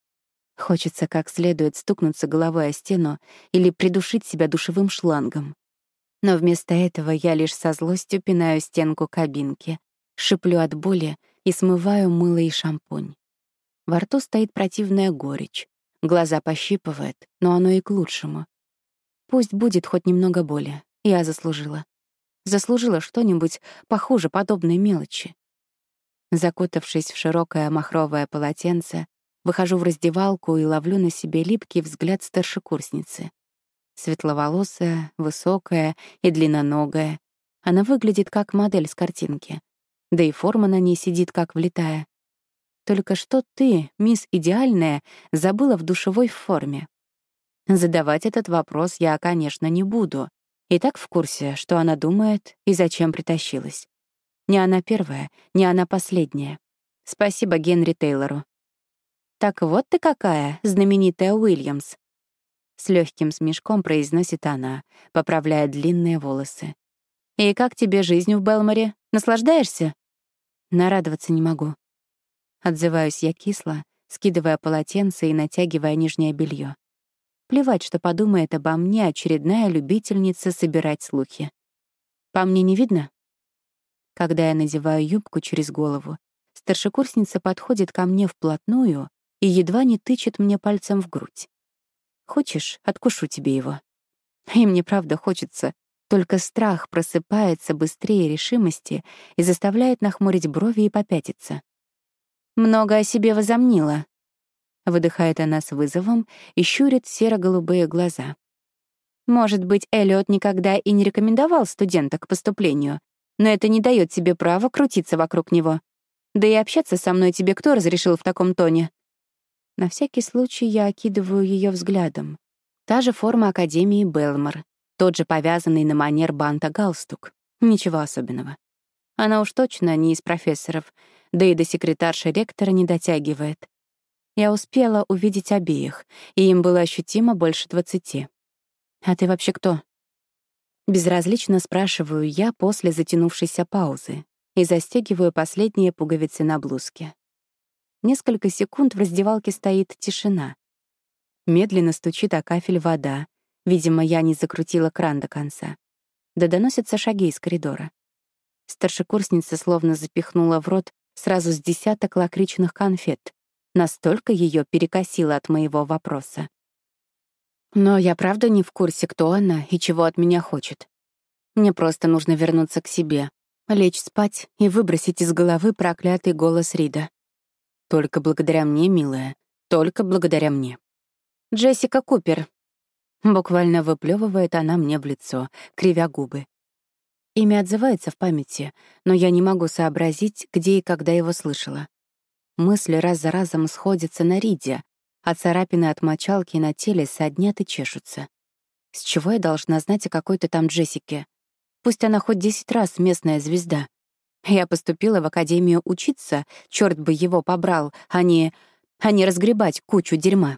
Хочется как следует стукнуться головой о стену или придушить себя душевым шлангом. Но вместо этого я лишь со злостью пинаю стенку кабинки, шиплю от боли и смываю мыло и шампунь. Во рту стоит противная горечь. Глаза пощипывает, но оно и к лучшему. Пусть будет хоть немного боли. Я заслужила. Заслужила что-нибудь похуже подобной мелочи. Закутавшись в широкое махровое полотенце, выхожу в раздевалку и ловлю на себе липкий взгляд старшекурсницы. Светловолосая, высокая и длинноногая. Она выглядит как модель с картинки. Да и форма на ней сидит как влитая. Только что ты, мисс Идеальная, забыла в душевой форме. Задавать этот вопрос я, конечно, не буду. И так в курсе, что она думает и зачем притащилась. Не она первая, не она последняя. Спасибо Генри Тейлору. «Так вот ты какая, знаменитая Уильямс!» С легким смешком произносит она, поправляя длинные волосы. «И как тебе жизнь в Белморе? Наслаждаешься?» «Нарадоваться не могу». Отзываюсь я кисло, скидывая полотенце и натягивая нижнее белье. Плевать, что подумает обо мне очередная любительница собирать слухи. По мне не видно? Когда я надеваю юбку через голову, старшекурсница подходит ко мне вплотную и едва не тычет мне пальцем в грудь. «Хочешь, откушу тебе его?» И мне правда хочется, только страх просыпается быстрее решимости и заставляет нахмурить брови и попятиться. «Много о себе возомнила», — выдыхает она с вызовом и щурит серо-голубые глаза. «Может быть, Эллиот никогда и не рекомендовал студента к поступлению, но это не дает тебе права крутиться вокруг него. Да и общаться со мной тебе кто разрешил в таком тоне?» На всякий случай я окидываю ее взглядом. Та же форма Академии Белмор, тот же повязанный на манер банта галстук. Ничего особенного. Она уж точно не из профессоров, да и до секретарши ректора не дотягивает. Я успела увидеть обеих, и им было ощутимо больше 20. «А ты вообще кто?» Безразлично спрашиваю я после затянувшейся паузы и застегиваю последние пуговицы на блузке. Несколько секунд в раздевалке стоит тишина. Медленно стучит о кафель вода. Видимо, я не закрутила кран до конца. Да доносятся шаги из коридора. Старшекурсница словно запихнула в рот сразу с десяток лакричных конфет. Настолько ее перекосило от моего вопроса. Но я правда не в курсе, кто она и чего от меня хочет. Мне просто нужно вернуться к себе, лечь спать и выбросить из головы проклятый голос Рида. Только благодаря мне, милая, только благодаря мне. «Джессика Купер», — буквально выплёвывает она мне в лицо, кривя губы. Имя отзывается в памяти, но я не могу сообразить, где и когда его слышала. Мысли раз за разом сходятся на Риде, а царапины от мочалки на теле соднят и чешутся. С чего я должна знать о какой-то там Джессике? Пусть она хоть 10 раз местная звезда. Я поступила в академию учиться, чёрт бы его побрал, а не разгребать кучу дерьма.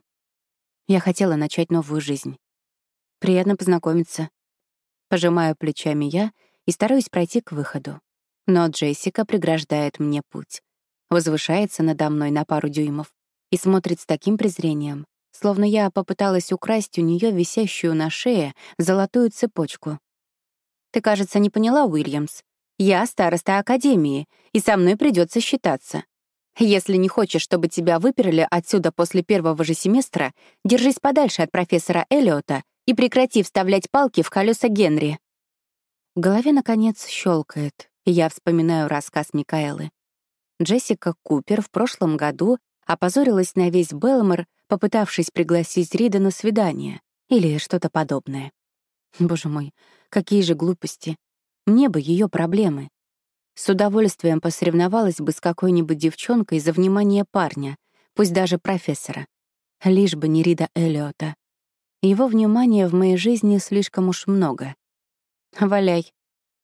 Я хотела начать новую жизнь. Приятно познакомиться. Пожимаю плечами я и стараюсь пройти к выходу. Но Джессика преграждает мне путь. Возвышается надо мной на пару дюймов и смотрит с таким презрением, словно я попыталась украсть у нее висящую на шее золотую цепочку. «Ты, кажется, не поняла, Уильямс. Я староста Академии, и со мной придется считаться. Если не хочешь, чтобы тебя выперли отсюда после первого же семестра, держись подальше от профессора Эллиота и прекрати вставлять палки в колеса Генри». В голове, наконец, щелкает, и я вспоминаю рассказ Микаэлы. Джессика Купер в прошлом году опозорилась на весь Белмор, попытавшись пригласить Рида на свидание или что-то подобное. Боже мой, какие же глупости. Мне бы ее проблемы. С удовольствием посоревновалась бы с какой-нибудь девчонкой за внимание парня, пусть даже профессора. Лишь бы не Рида Эллиота. Его внимания в моей жизни слишком уж много. Валяй.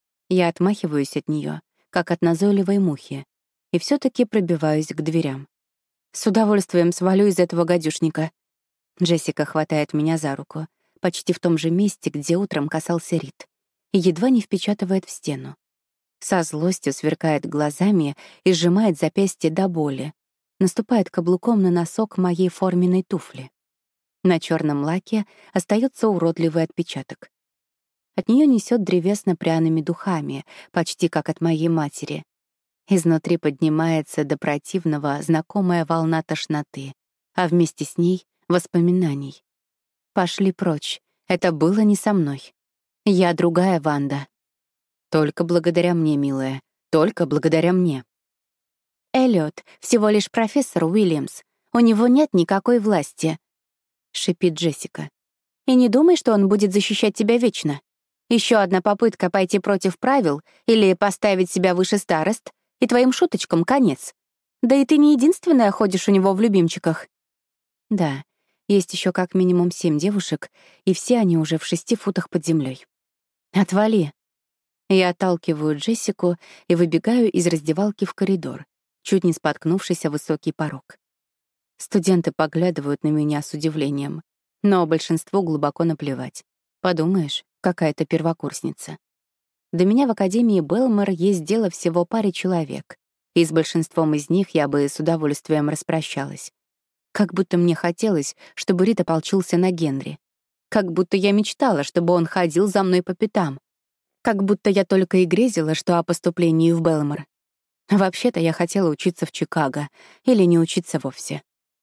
Я отмахиваюсь от нее, как от назойливой мухи, и все таки пробиваюсь к дверям. С удовольствием свалю из этого гадюшника. Джессика хватает меня за руку, почти в том же месте, где утром касался Рид, и едва не впечатывает в стену. Со злостью сверкает глазами и сжимает запястье до боли. Наступает каблуком на носок моей форменной туфли. На черном лаке остается уродливый отпечаток. От нее несет древесно-пряными духами, почти как от моей матери. Изнутри поднимается до противного знакомая волна тошноты, а вместе с ней — воспоминаний. Пошли прочь. Это было не со мной. Я другая Ванда. Только благодаря мне, милая. Только благодаря мне. Эллиот — всего лишь профессор Уильямс. У него нет никакой власти, — шипит Джессика. И не думай, что он будет защищать тебя вечно. Еще одна попытка пойти против правил или поставить себя выше старост, и твоим шуточкам конец. Да и ты не единственная ходишь у него в любимчиках. Да, есть еще как минимум 7 девушек, и все они уже в 6 футах под землей. Отвали. Я отталкиваю Джессику и выбегаю из раздевалки в коридор, чуть не споткнувшись о высокий порог. Студенты поглядывают на меня с удивлением, но большинству глубоко наплевать. Подумаешь, какая-то первокурсница. До меня в Академии Белмор есть дело всего паре человек, и с большинством из них я бы с удовольствием распрощалась. Как будто мне хотелось, чтобы Рид ополчился на Генри. Как будто я мечтала, чтобы он ходил за мной по пятам. Как будто я только и грезила, что о поступлении в Белмор. Вообще-то я хотела учиться в Чикаго или не учиться вовсе.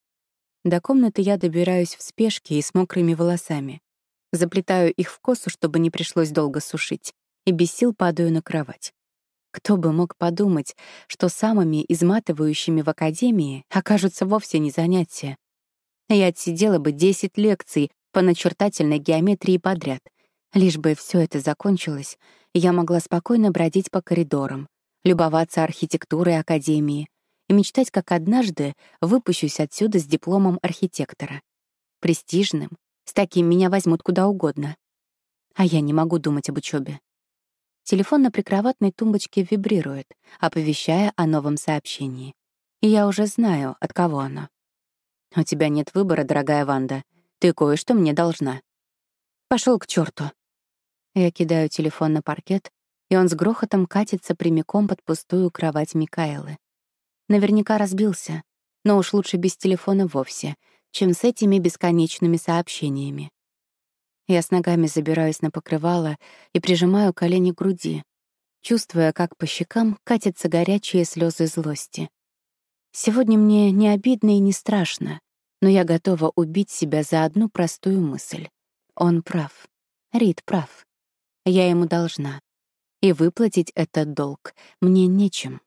До комнаты я добираюсь в спешке и с мокрыми волосами. Заплетаю их в косу, чтобы не пришлось долго сушить, и без сил падаю на кровать. Кто бы мог подумать, что самыми изматывающими в академии окажутся вовсе не занятия. Я отсидела бы 10 лекций по начертательной геометрии подряд, лишь бы все это закончилось, и я могла спокойно бродить по коридорам, любоваться архитектурой академии и мечтать, как однажды выпущусь отсюда с дипломом архитектора. Престижным, с таким меня возьмут куда угодно. А я не могу думать об учебе. Телефон на прикроватной тумбочке вибрирует, оповещая о новом сообщении. И я уже знаю, от кого оно. «У тебя нет выбора, дорогая Ванда. Ты кое-что мне должна». Пошел к черту. Я кидаю телефон на паркет, и он с грохотом катится прямиком под пустую кровать Микаэлы. Наверняка разбился, но уж лучше без телефона вовсе, чем с этими бесконечными сообщениями. Я с ногами забираюсь на покрывало и прижимаю колени к груди, чувствуя, как по щекам катятся горячие слезы злости. Сегодня мне не обидно и не страшно, но я готова убить себя за одну простую мысль. Он прав. Рид прав. Я ему должна. И выплатить этот долг мне нечем.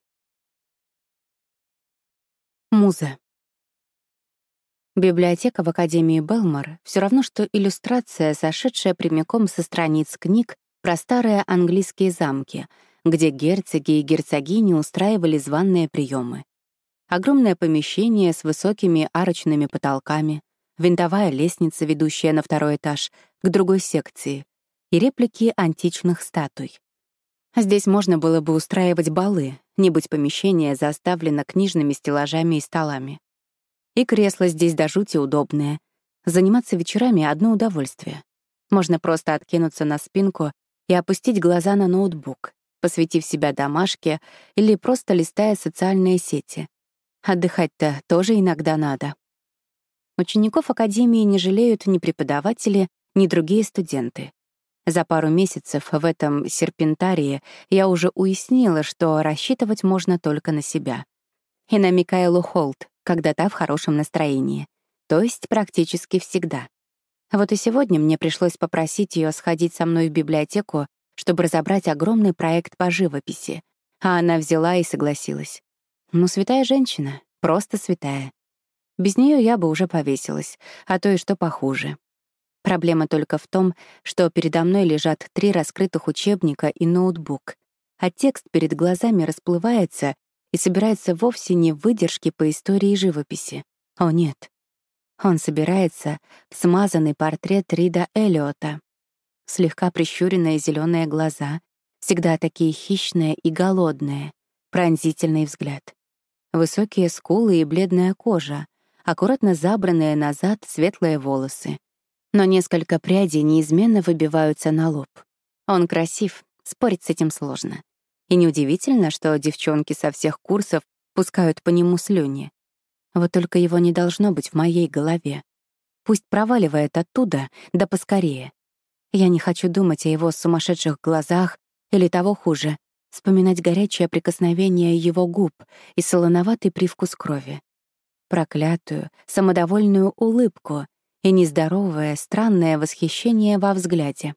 Муза. Библиотека в Академии Белмор — все равно, что иллюстрация, сошедшая прямиком со страниц книг про старые английские замки, где герцоги и герцогини устраивали званые приемы. Огромное помещение с высокими арочными потолками, винтовая лестница, ведущая на второй этаж, к другой секции, и реплики античных статуй. Здесь можно было бы устраивать балы, не будь помещение заставлено книжными стеллажами и столами. И кресла здесь до жути удобные. Заниматься вечерами — одно удовольствие. Можно просто откинуться на спинку и опустить глаза на ноутбук, посвятив себя домашке или просто листая социальные сети. Отдыхать-то тоже иногда надо. Учеников Академии не жалеют ни преподаватели, ни другие студенты. За пару месяцев в этом серпентарии я уже уяснила, что рассчитывать можно только на себя. И на Микаэлу Холт, когда та в хорошем настроении. То есть практически всегда. Вот и сегодня мне пришлось попросить ее сходить со мной в библиотеку, чтобы разобрать огромный проект по живописи. А она взяла и согласилась. Ну, святая женщина, просто святая. Без нее я бы уже повесилась, а то и что похуже. Проблема только в том, что передо мной лежат 3 раскрытых учебника и ноутбук, а текст перед глазами расплывается и собирается вовсе не в выдержке по истории живописи. О, нет. Он собирается в смазанный портрет Рида Эллиота. Слегка прищуренные зеленые глаза, всегда такие хищные и голодные, пронзительный взгляд. Высокие скулы и бледная кожа, аккуратно забранные назад светлые волосы. Но несколько прядей неизменно выбиваются на лоб. Он красив, спорить с этим сложно. И неудивительно, что девчонки со всех курсов пускают по нему слюни. Вот только его не должно быть в моей голове. Пусть проваливает оттуда, да поскорее. Я не хочу думать о его сумасшедших глазах или, того хуже, вспоминать горячее прикосновение его губ и солоноватый привкус крови. Проклятую, самодовольную улыбку и нездоровое, странное восхищение во взгляде.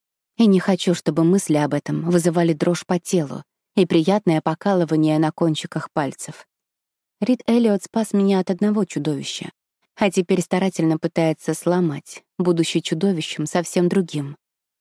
И не хочу, чтобы мысли об этом вызывали дрожь по телу и приятное покалывание на кончиках пальцев. Рид Эллиот спас меня от одного чудовища, а теперь старательно пытается сломать, будучи чудовищем совсем другим.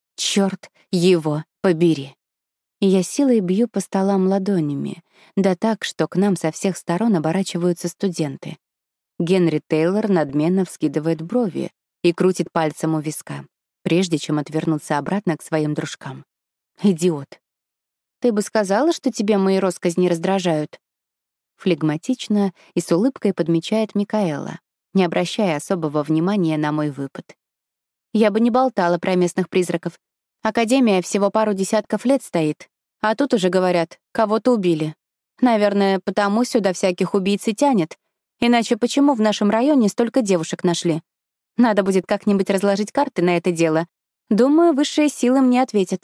Чёрт его побери! И я силой бью по столам ладонями, да так, что к нам со всех сторон оборачиваются студенты. Генри Тейлор надменно вскидывает брови и крутит пальцем у виска, прежде чем отвернуться обратно к своим дружкам. Идиот. «Ты бы сказала, что тебе мои россказни раздражают?» Флегматично и с улыбкой подмечает Микаэла, не обращая особого внимания на мой выпад. «Я бы не болтала про местных призраков. Академия всего пару десятков лет стоит, а тут уже говорят, кого-то убили. Наверное, потому сюда всяких убийц и тянет. Иначе почему в нашем районе столько девушек нашли? Надо будет как-нибудь разложить карты на это дело. Думаю, высшие силы мне ответят».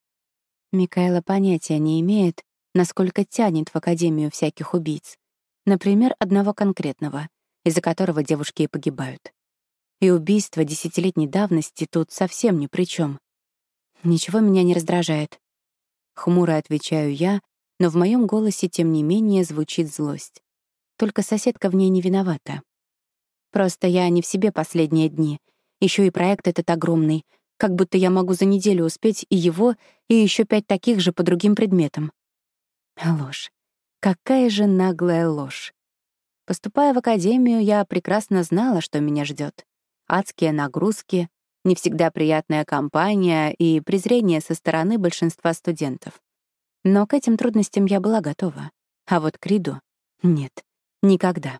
Микаэла понятия не имеет, насколько тянет в Академию всяких убийц. Например, одного конкретного, из-за которого девушки и погибают. И убийство 10-летней давности тут совсем ни при чем. Ничего меня не раздражает. Хмуро отвечаю я, но в моем голосе, тем не менее, звучит злость. Только соседка в ней не виновата. Просто я не в себе последние дни. Еще и проект этот огромный, как будто я могу за неделю успеть и его, и еще 5 таких же по другим предметам. Ложь. Какая же наглая ложь. Поступая в академию, я прекрасно знала, что меня ждет. Адские нагрузки, не всегда приятная компания и презрение со стороны большинства студентов. Но к этим трудностям я была готова. А вот к Риду — нет, никогда.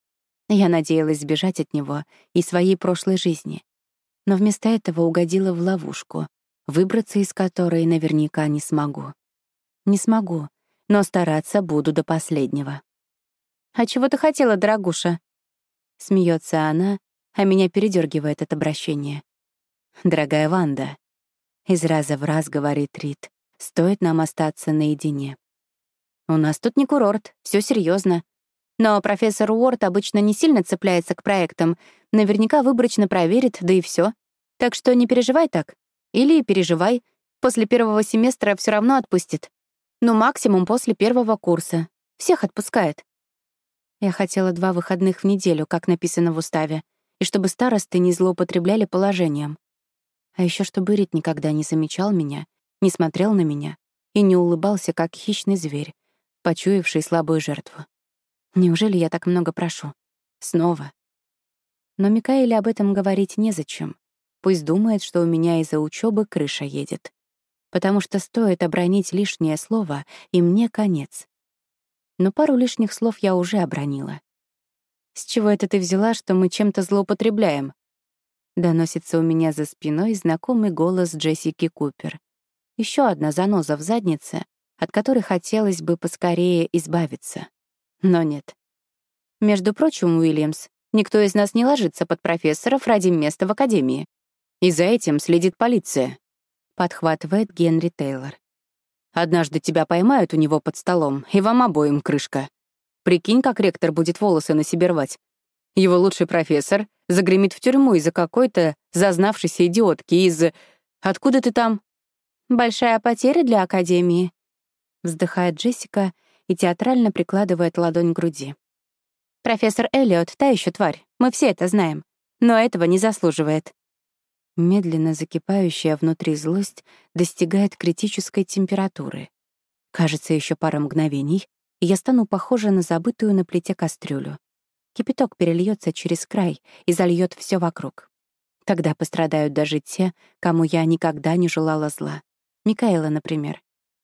Я надеялась сбежать от него и своей прошлой жизни. Но вместо этого угодила в ловушку, выбраться из которой наверняка не смогу. Не смогу, но стараться буду до последнего. «А чего ты хотела, дорогуша?» Смеется она, а меня передергивает от обращения. «Дорогая Ванда», — из раза в раз говорит Рид, — «стоит нам остаться наедине. У нас тут не курорт, все серьезно. Но профессор Уорд обычно не сильно цепляется к проектам, наверняка выборочно проверит, да и все. Так что не переживай так. Или переживай, после первого семестра все равно отпустит. Ну, максимум после первого курса. Всех отпускает». Я хотела 2 выходных в неделю, как написано в уставе, и чтобы старосты не злоупотребляли положением. А еще чтобы Рид никогда не замечал меня, не смотрел на меня и не улыбался, как хищный зверь, почуявший слабую жертву. Неужели я так много прошу? Снова. Но Микаэле об этом говорить незачем. Пусть думает, что у меня из-за учебы крыша едет. Потому что стоит обронить лишнее слово, и мне конец. Но пару лишних слов я уже обронила. «С чего это ты взяла, что мы чем-то злоупотребляем?» Доносится у меня за спиной знакомый голос Джессики Купер. Еще одна заноза в заднице, от которой хотелось бы поскорее избавиться. Но нет. «Между прочим, Уильямс, никто из нас не ложится под профессоров ради места в академии. И за этим следит полиция», — подхватывает Генри Тейлор. «Однажды тебя поймают у него под столом, и вам обоим крышка. Прикинь, как ректор будет волосы на себе рвать. Его лучший профессор загремит в тюрьму из-за какой-то зазнавшейся идиотки из... Откуда ты там?» «Большая потеря для академии», — вздыхает Джессика и театрально прикладывает ладонь к груди. «Профессор Эллиот — та еще тварь, мы все это знаем, но этого не заслуживает». Медленно закипающая внутри злость достигает критической температуры. Кажется, еще пара мгновений, и я стану похожа на забытую на плите кастрюлю. Кипяток перельется через край и зальет все вокруг. Тогда пострадают даже те, кому я никогда не желала зла. Микаэла, например.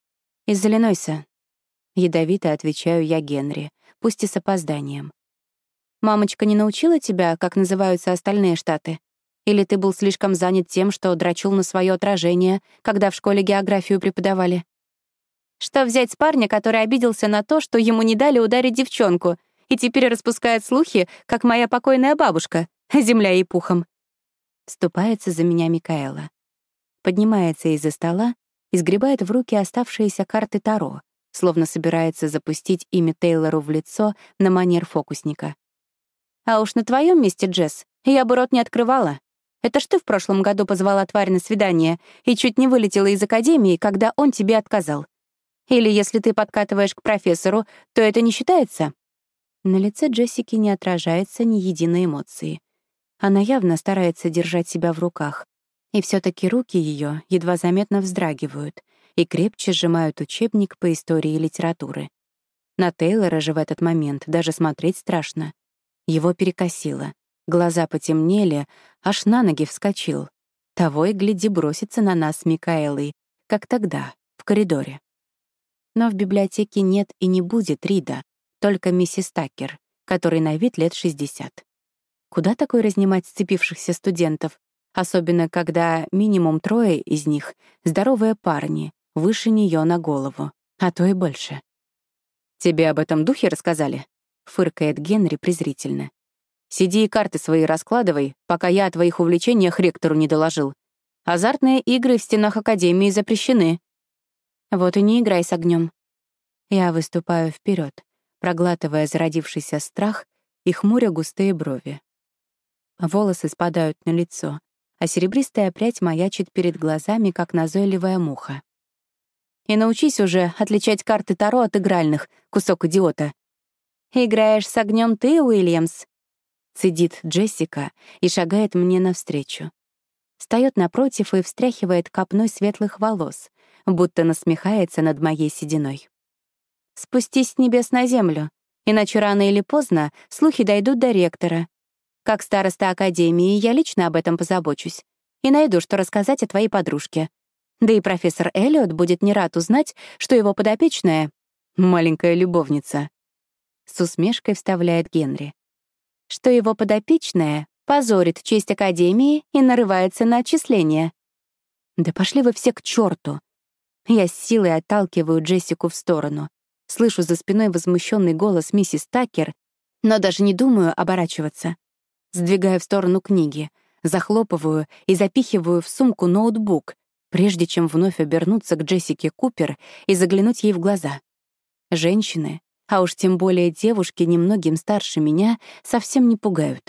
«Из Иллинойса», — ядовито отвечаю я Генри, пусть и с опозданием. «Мамочка не научила тебя, как называются остальные штаты? Или ты был слишком занят тем, что дрочил на свое отражение, когда в школе географию преподавали?» «Что взять с парня, который обиделся на то, что ему не дали ударить девчонку, и теперь распускает слухи, как моя покойная бабушка, земля ей пухом?» Вступается за меня Микаэла. Поднимается из-за стола и сгребает в руки оставшиеся карты Таро, словно собирается запустить ими Тейлору в лицо на манер фокусника. «А уж на твоем месте, Джесс, я бы рот не открывала. Это ж ты в прошлом году позвала тварь на свидание и чуть не вылетела из академии, когда он тебе отказал. Или если ты подкатываешь к профессору, то это не считается?» На лице Джессики не отражается ни единой эмоции. Она явно старается держать себя в руках, и все таки руки ее едва заметно вздрагивают и крепче сжимают учебник по истории и литературы. На Тейлора же в этот момент даже смотреть страшно. Его перекосило, глаза потемнели, аж на ноги вскочил. Того и гляди бросится на нас с Микаэлой, как тогда, в коридоре. Но в библиотеке нет и не будет Рида, только миссис Такер, которой на вид лет 60. Куда такой разнимать сцепившихся студентов, особенно когда минимум 3 из них — здоровые парни, выше нее на голову, а то и больше. «Тебе об этом духе рассказали?» — фыркает Генри презрительно. «Сиди и карты свои раскладывай, пока я о твоих увлечениях ректору не доложил. Азартные игры в стенах Академии запрещены». «Вот и не играй с огнем. Я выступаю вперед, проглатывая зародившийся страх и хмуря густые брови. Волосы спадают на лицо, а серебристая прядь маячит перед глазами, как назойливая муха. «И научись уже отличать карты Таро от игральных, кусок идиота». «Играешь с огнем ты, Уильямс?» — цедит Джессика и шагает мне навстречу. Встаёт напротив и встряхивает копной светлых волос, будто насмехается над моей сединой. «Спустись с небес на землю, иначе рано или поздно слухи дойдут до ректора. Как староста Академии я лично об этом позабочусь и найду, что рассказать о твоей подружке. Да и профессор Эллиот будет не рад узнать, что его подопечная — маленькая любовница». С усмешкой вставляет Генри. «Что его подопечная позорит честь Академии и нарывается на отчисление». Да пошли вы все к черту! Я с силой отталкиваю Джессику в сторону. Слышу за спиной возмущенный голос миссис Такер, но даже не думаю оборачиваться. Сдвигаю в сторону книги, захлопываю и запихиваю в сумку ноутбук, прежде чем вновь обернуться к Джессике Купер и заглянуть ей в глаза. Женщины, а уж тем более девушки немногим старше меня, совсем не пугают.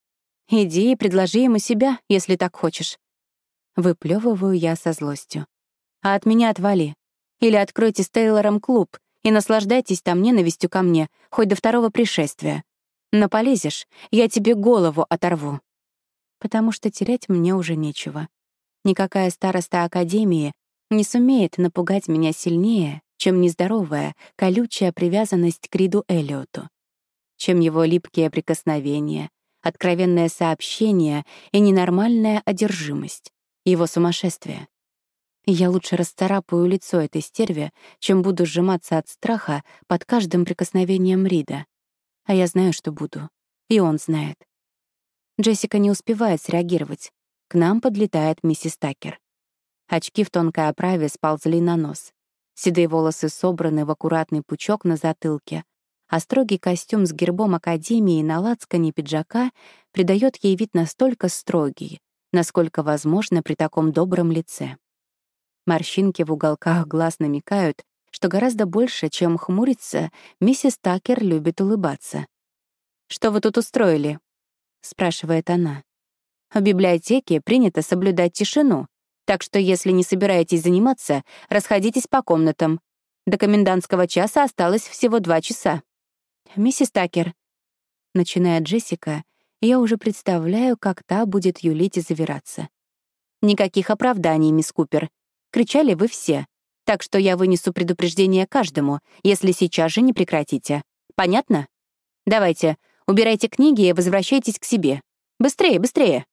«Иди и предложи ему себя, если так хочешь». Выплёвываю я со злостью. «А от меня отвали. Или откройте с Тейлором клуб и наслаждайтесь там ненавистью ко мне, хоть до второго пришествия. Но полезешь, я тебе голову оторву». Потому что терять мне уже нечего. Никакая староста Академии не сумеет напугать меня сильнее, чем нездоровая, колючая привязанность к Риду Эллиоту, чем его липкие прикосновения, откровенное сообщение и ненормальная одержимость, его сумасшествие. И я лучше расцарапаю лицо этой стерве, чем буду сжиматься от страха под каждым прикосновением Рида. А я знаю, что буду. И он знает. Джессика не успевает среагировать. К нам подлетает миссис Такер. Очки в тонкой оправе сползли на нос. Седые волосы собраны в аккуратный пучок на затылке, а строгий костюм с гербом Академии на лацкане пиджака придает ей вид настолько строгий, насколько возможно при таком добром лице. Морщинки в уголках глаз намекают, что гораздо больше, чем хмуриться, миссис Такер любит улыбаться. «Что вы тут устроили?» — спрашивает она. «В библиотеке принято соблюдать тишину, так что если не собираетесь заниматься, расходитесь по комнатам. До комендантского часа осталось всего 2 часа». «Миссис Такер», — начинает Джессика, и я уже представляю, как та будет юлить и завираться. «Никаких оправданий, мисс Купер. Кричали вы все, так что я вынесу предупреждение каждому, если сейчас же не прекратите. Понятно? Давайте, убирайте книги и возвращайтесь к себе. Быстрее, быстрее!»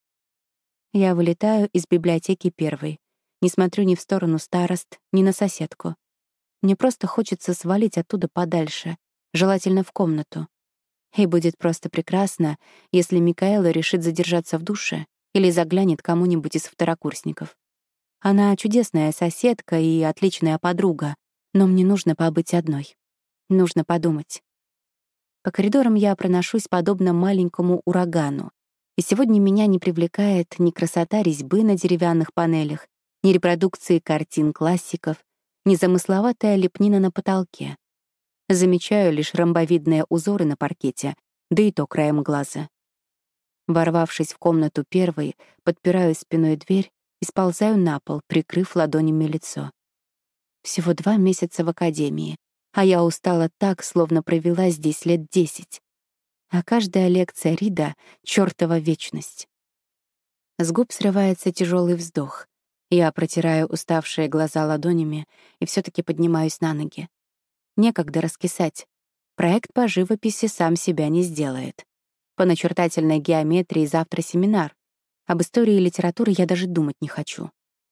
Я вылетаю из библиотеки первой. Не смотрю ни в сторону старост, ни на соседку. Мне просто хочется свалить оттуда подальше, желательно в комнату. И будет просто прекрасно, если Микаэла решит задержаться в душе или заглянет кому-нибудь из второкурсников. Она чудесная соседка и отличная подруга, но мне нужно побыть одной. Нужно подумать. По коридорам я проношусь подобно маленькому урагану, и сегодня меня не привлекает ни красота резьбы на деревянных панелях, ни репродукции картин классиков, ни замысловатая лепнина на потолке. Замечаю лишь ромбовидные узоры на паркете, да и то краем глаза. Ворвавшись в комнату первой, подпираю спиной дверь и сползаю на пол, прикрыв ладонями лицо. Всего 2 месяца в академии, а я устала так, словно провела здесь лет 10. А каждая лекция Рида — чёртова вечность. С губ срывается тяжелый вздох. Я протираю уставшие глаза ладонями и все-таки поднимаюсь на ноги. Некогда раскисать. Проект по живописи сам себя не сделает. По начертательной геометрии завтра семинар. Об истории и литературе я даже думать не хочу.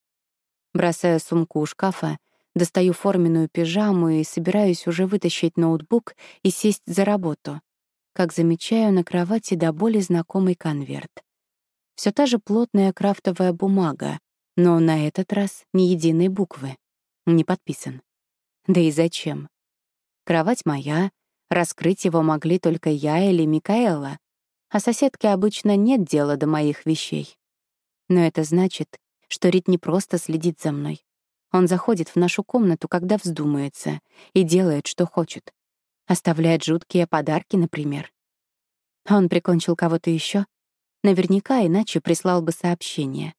Бросаю сумку у шкафа, достаю форменную пижаму и собираюсь уже вытащить ноутбук и сесть за работу, как замечаю на кровати до боли знакомый конверт. Все та же плотная крафтовая бумага, но на этот раз ни единой буквы. Не подписан. Да и зачем? Кровать моя, раскрыть его могли только я или Микаэла, а соседке обычно нет дела до моих вещей. Но это значит, что Рид не просто следит за мной. Он заходит в нашу комнату, когда вздумается, и делает, что хочет. Оставляет жуткие подарки, например. Он прикончил кого-то еще, наверняка иначе прислал бы сообщение.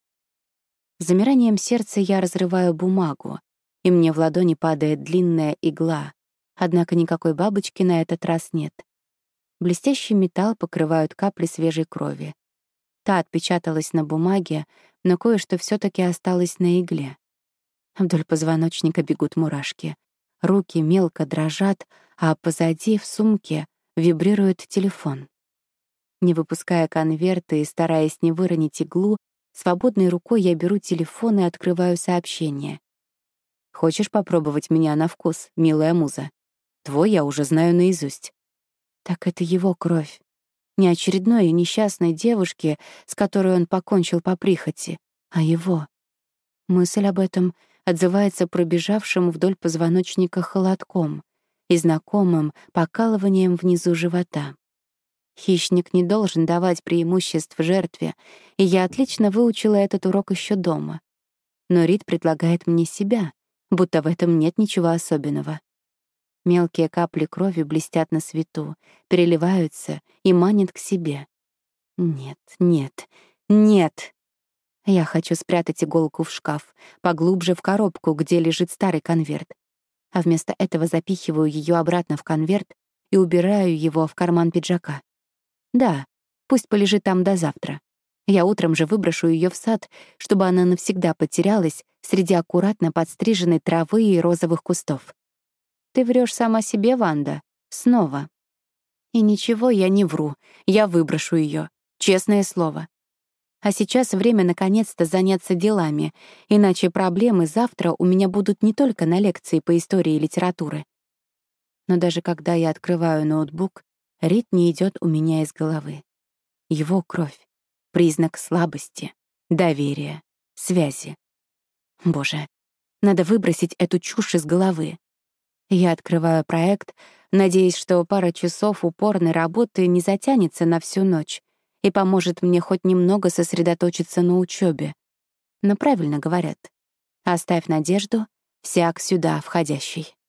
С замиранием сердца я разрываю бумагу, и мне в ладони падает длинная игла, однако никакой бабочки на этот раз нет. Блестящий металл покрывают капли свежей крови. Та отпечаталась на бумаге, но кое-что все-таки осталось на игле. Вдоль позвоночника бегут мурашки. Руки мелко дрожат, а позади, в сумке, вибрирует телефон. Не выпуская конверта и стараясь не выронить иглу, свободной рукой я беру телефон и открываю сообщение. «Хочешь попробовать меня на вкус, милая муза? Твой я уже знаю наизусть». Так это его кровь. Не очередной и несчастной девушки, с которой он покончил по прихоти, а его. Мысль об этом отзывается пробежавшим вдоль позвоночника холодком и знакомым покалыванием внизу живота. Хищник не должен давать преимуществ жертве, и я отлично выучила этот урок еще дома. Но Рид предлагает мне себя, будто в этом нет ничего особенного. Мелкие капли крови блестят на свету, переливаются и манят к себе. Нет, нет, нет. Я хочу спрятать иголку в шкаф, поглубже в коробку, где лежит старый конверт. А вместо этого запихиваю ее обратно в конверт и убираю его в карман пиджака. Да, пусть полежит там до завтра. Я утром же выброшу ее в сад, чтобы она навсегда потерялась среди аккуратно подстриженной травы и розовых кустов. Ты врешь сама себе, Ванда. Снова. И ничего, я не вру. Я выброшу ее. Честное слово. А сейчас время наконец-то заняться делами, иначе проблемы завтра у меня будут не только на лекции по истории и литературе. Но даже когда я открываю ноутбук, Рид не идет у меня из головы. Его кровь — признак слабости, доверия, связи. Боже, надо выбросить эту чушь из головы. Я открываю проект, надеясь, что пара часов упорной работы не затянется на всю ночь и поможет мне хоть немного сосредоточиться на учебе. Но правильно говорят: оставь надежду всяк сюда входящий.